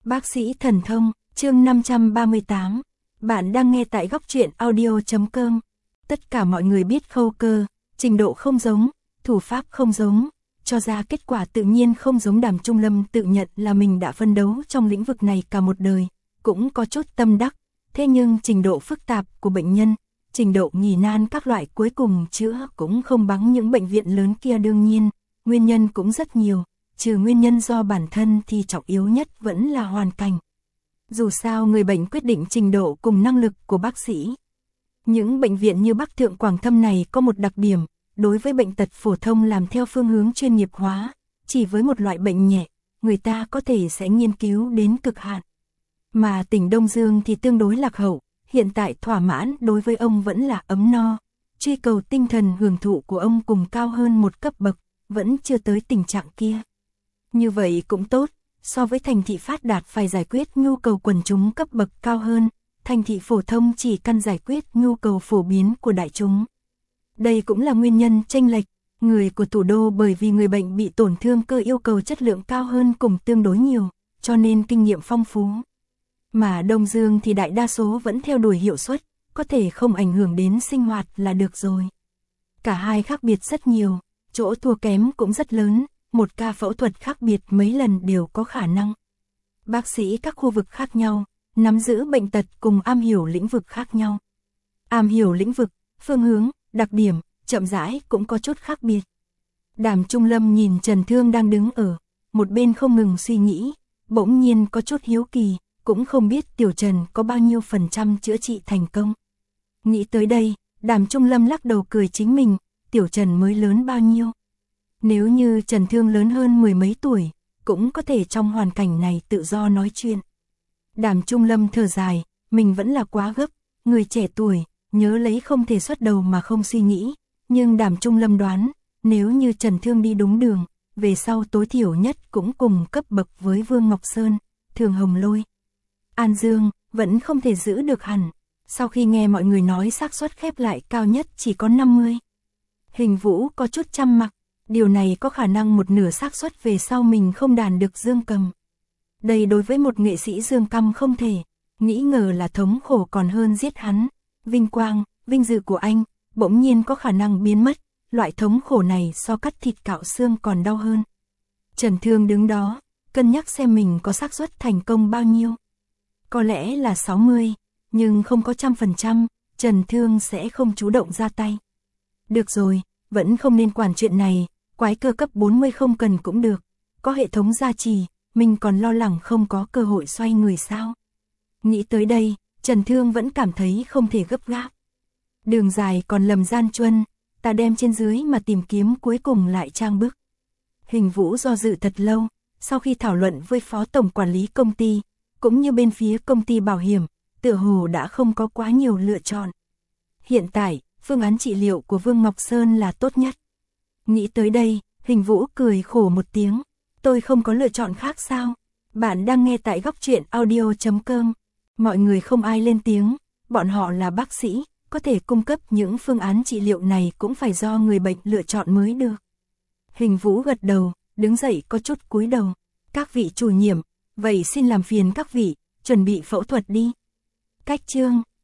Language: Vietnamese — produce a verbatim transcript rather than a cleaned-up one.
Bác sĩ thần thông, chương năm trăm ba mươi tám. Bạn đang nghe tại góc truyện audio chấm com. Tất cả mọi người biết khâu cơ, trình độ không giống, thủ pháp không giống, cho ra kết quả tự nhiên không giống. Đàm Trung Lâm tự nhận là mình đã phân đấu trong lĩnh vực này cả một đời, cũng có chút tâm đắc, thế nhưng trình độ phức tạp của bệnh nhân, trình độ nghỉ nan các loại cuối cùng chữa cũng không bằng những bệnh viện lớn kia. Đương nhiên, nguyên nhân cũng rất nhiều, trừ nguyên nhân do bản thân thì trọng yếu nhất vẫn là hoàn cảnh. Dù sao người bệnh quyết định trình độ cùng năng lực của bác sĩ. Những bệnh viện như Bắc Thượng Quảng Thâm này có một đặc điểm, đối với bệnh tật phổ thông làm theo phương hướng chuyên nghiệp hóa, chỉ với một loại bệnh nhẹ, người ta có thể sẽ nghiên cứu đến cực hạn. Mà tỉnh Đông Dương thì tương đối lạc hậu, hiện tại thỏa mãn đối với ông vẫn là ấm no, truy cầu tinh thần hưởng thụ của ông cùng cao hơn một cấp bậc, vẫn chưa tới tình trạng kia. Như vậy cũng tốt, so với thành thị phát đạt phải giải quyết nhu cầu quần chúng cấp bậc cao hơn, thành thị phổ thông chỉ cần giải quyết nhu cầu phổ biến của đại chúng. Đây cũng là nguyên nhân chênh lệch, người của thủ đô bởi vì người bệnh bị tổn thương cơ yêu cầu chất lượng cao hơn cùng tương đối nhiều, cho nên kinh nghiệm phong phú. Mà Đông Dương thì đại đa số vẫn theo đuổi hiệu suất, có thể không ảnh hưởng đến sinh hoạt là được rồi. Cả hai khác biệt rất nhiều, chỗ thua kém cũng rất lớn, một ca phẫu thuật khác biệt mấy lần đều có khả năng. Bác sĩ các khu vực khác nhau, nắm giữ bệnh tật cùng am hiểu lĩnh vực khác nhau. Am hiểu lĩnh vực, phương hướng, đặc điểm, chậm rãi cũng có chút khác biệt. Đàm Trung Lâm nhìn Trần Thương đang đứng ở một bên không ngừng suy nghĩ, bỗng nhiên có chút hiếu kỳ, cũng không biết Tiểu Trần có bao nhiêu phần trăm chữa trị thành công. Nghĩ tới đây, Đàm Trung Lâm lắc đầu cười chính mình, Tiểu Trần mới lớn bao nhiêu? Nếu như Trần Thương lớn hơn mười mấy tuổi, cũng có thể trong hoàn cảnh này tự do nói chuyện. Đàm Trung Lâm thở dài, mình vẫn là quá gấp, người trẻ tuổi, nhớ lấy không thể xuất đầu mà không suy nghĩ. Nhưng Đàm Trung Lâm đoán, nếu như Trần Thương đi đúng đường, về sau tối thiểu nhất cũng cùng cấp bậc với Vương Ngọc Sơn, Thường Hồng Lôi. An Dương, vẫn không thể giữ được hẳn. Sau khi nghe mọi người nói xác suất khép lại cao nhất chỉ có năm mươi. Hình Vũ có chút chăm mặc. Điều này có khả năng một nửa xác suất về sau mình không đàn được Dương Cầm. Đây đối với một nghệ sĩ Dương Cầm không thể, nghĩ ngờ là thống khổ còn hơn giết hắn. Vinh quang, vinh dự của anh, bỗng nhiên có khả năng biến mất, loại thống khổ này so cắt thịt cạo xương còn đau hơn. Trần Thương đứng đó, cân nhắc xem mình có xác suất thành công bao nhiêu. Có lẽ là sáu mươi, nhưng không có trăm phần trăm, Trần Thương sẽ không chủ động ra tay. Được rồi, vẫn không nên quản chuyện này. Quái cơ cấp bốn mươi không cần cũng được, có hệ thống gia trì, mình còn lo lắng không có cơ hội xoay người sao. Nghĩ tới đây, Trần Thương vẫn cảm thấy không thể gấp gáp. Đường dài còn lầm gian truân, ta đem trên dưới mà tìm kiếm cuối cùng lại trang bức. Hình Vũ do dự thật lâu, sau khi thảo luận với phó tổng quản lý công ty, cũng như bên phía công ty bảo hiểm, tựa hồ đã không có quá nhiều lựa chọn. Hiện tại, phương án trị liệu của Vương Ngọc Sơn là tốt nhất. Nghĩ tới đây, Hình Vũ cười khổ một tiếng. Tôi không có lựa chọn khác sao? Bạn đang nghe tại góc truyện audio chấm com. Mọi người không ai lên tiếng, bọn họ là bác sĩ, có thể cung cấp những phương án trị liệu này cũng phải do người bệnh lựa chọn mới được. Hình Vũ gật đầu, đứng dậy có chút cúi đầu. Các vị chủ nhiệm, vậy xin làm phiền các vị, chuẩn bị phẫu thuật đi. Cách chương